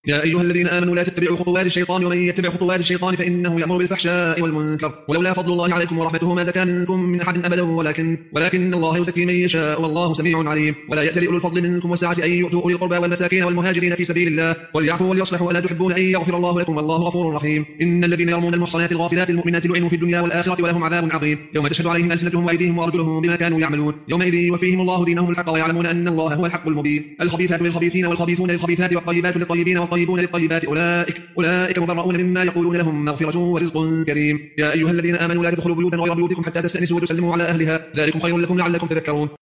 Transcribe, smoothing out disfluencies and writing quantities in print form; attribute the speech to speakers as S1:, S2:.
S1: يا أيها الذين آمنوا لا تتبعوا خطوات الشيطان ومن يتبع خطوات الشيطان فإنه يأمر بالفحشاء والمنكر ولولا فضل الله عليكم ورحمته ما زكى منكم من أحد أبدا ولكن الله يزكي من يشاء والله سميع عليم. ولا يأتل أولو الفضل منكم والسعة أن يؤتوا أولي القربى والمساكين والمهاجرين في سبيل الله وليعفوا وليصلحوا ألا تحبون أن يغفر الله لكم والله غفور رحيم. إن الذين يرمون المحصنات الغافلات المؤمنات لعنوا في الدنيا والآخرة ولهم عذاب عظيم يوم تشهد عليهم ألسنتهم وأيديهم وأرجلهم بما كانوا يعملون يومئذ يوفيهم الله دينهم الحق ويعلمون أن الله هو الحق المبين. الخبيثات للخبيثين والخبيثون للخبيثات والطيبات للطيبين والطيبون للطيبات أولئك مبرؤون مما يقولون لهم مغفرة ورزق كريم. يا أيها الذين آمنوا لا تدخلوا بيوتا غير بيوتكم حتى تستأنسوا وتسلموا على أهلها ذلكم خير لكم لعلكم تذكرون.